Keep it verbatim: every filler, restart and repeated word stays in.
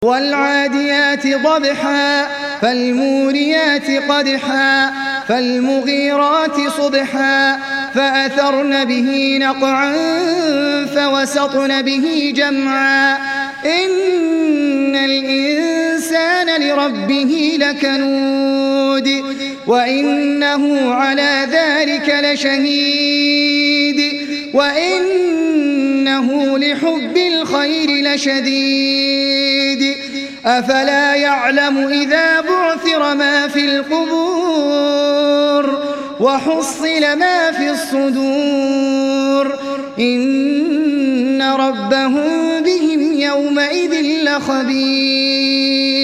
والعاديات ضبحا فالموريات قدحا فالمغيرات صبحا فأثرن به نقعا فوسطن به جمعا إن الإنسان لربه لكنود وإنه على ذلك لشهيد وإنه لحب الخير لشديد أفلا يعلم إذا بعثر ما في القبور وحصل ما في الصدور إن ربهم بهم يومئذ لخبير.